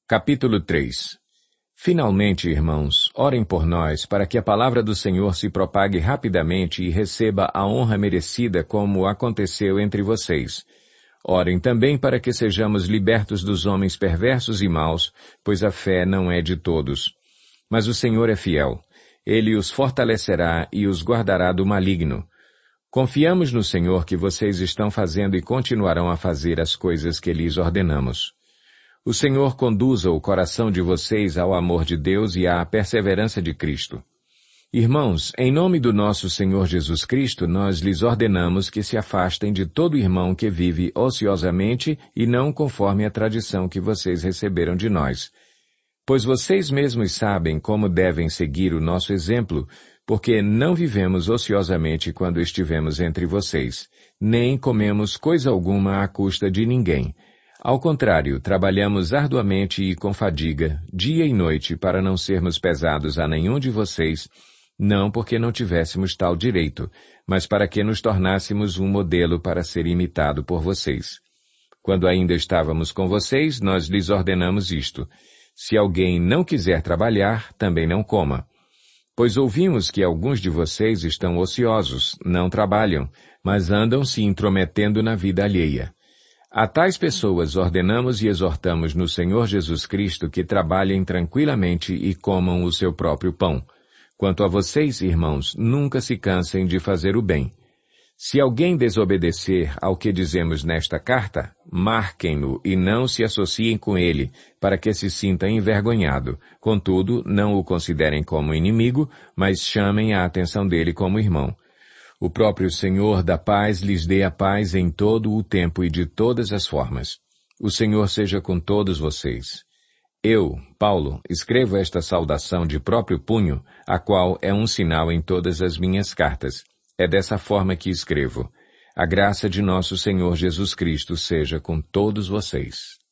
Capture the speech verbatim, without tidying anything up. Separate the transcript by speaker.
Speaker 1: Capítulo três. Finalmente, irmãos, orem por nós, para que a palavra do Senhor se propague rapidamente e receba a honra merecida como aconteceu entre vocês. Orem também para que sejamos libertos dos homens perversos e maus, pois a fé não é de todos. Mas o Senhor é fiel. Ele os fortalecerá e os guardará do maligno. Confiamos no Senhor que vocês estão fazendo e continuarão a fazer as coisas que lhes ordenamos. O Senhor conduza o coração de vocês ao amor de Deus e à perseverança de Cristo. Irmãos, em nome do nosso Senhor Jesus Cristo, nós lhes ordenamos que se afastem de todo irmão que vive ociosamente e não conforme a tradição que vocês receberam de nós. Pois vocês mesmos sabem como devem seguir o nosso exemplo, porque não vivemos ociosamente quando estivemos entre vocês, nem comemos coisa alguma à custa de ninguém. Ao contrário, trabalhamos arduamente e com fadiga, dia e noite, para não sermos pesados a nenhum de vocês, não porque não tivéssemos tal direito, mas para que nos tornássemos um modelo para ser imitado por vocês. Quando ainda estávamos com vocês, nós lhes ordenamos isto: se alguém não quiser trabalhar, também não coma. Pois ouvimos que alguns de vocês estão ociosos, não trabalham, mas andam se intrometendo na vida alheia. A tais pessoas ordenamos e exortamos no Senhor Jesus Cristo que trabalhem tranquilamente e comam o seu próprio pão. Quanto a vocês, irmãos, nunca se cansem de fazer o bem. Se alguém desobedecer ao que dizemos nesta carta, marquem-no e não se associem com ele, para que se sinta envergonhado. Contudo, não o considerem como inimigo, mas chamem a atenção dele como irmão. O próprio Senhor da paz lhes dê a paz em todo o tempo e de todas as formas. O Senhor seja com todos vocês. Eu, Paulo, escrevo esta saudação de próprio punho, a qual é um sinal em todas as minhas cartas. É dessa forma que escrevo. A graça de nosso Senhor Jesus Cristo seja com todos vocês.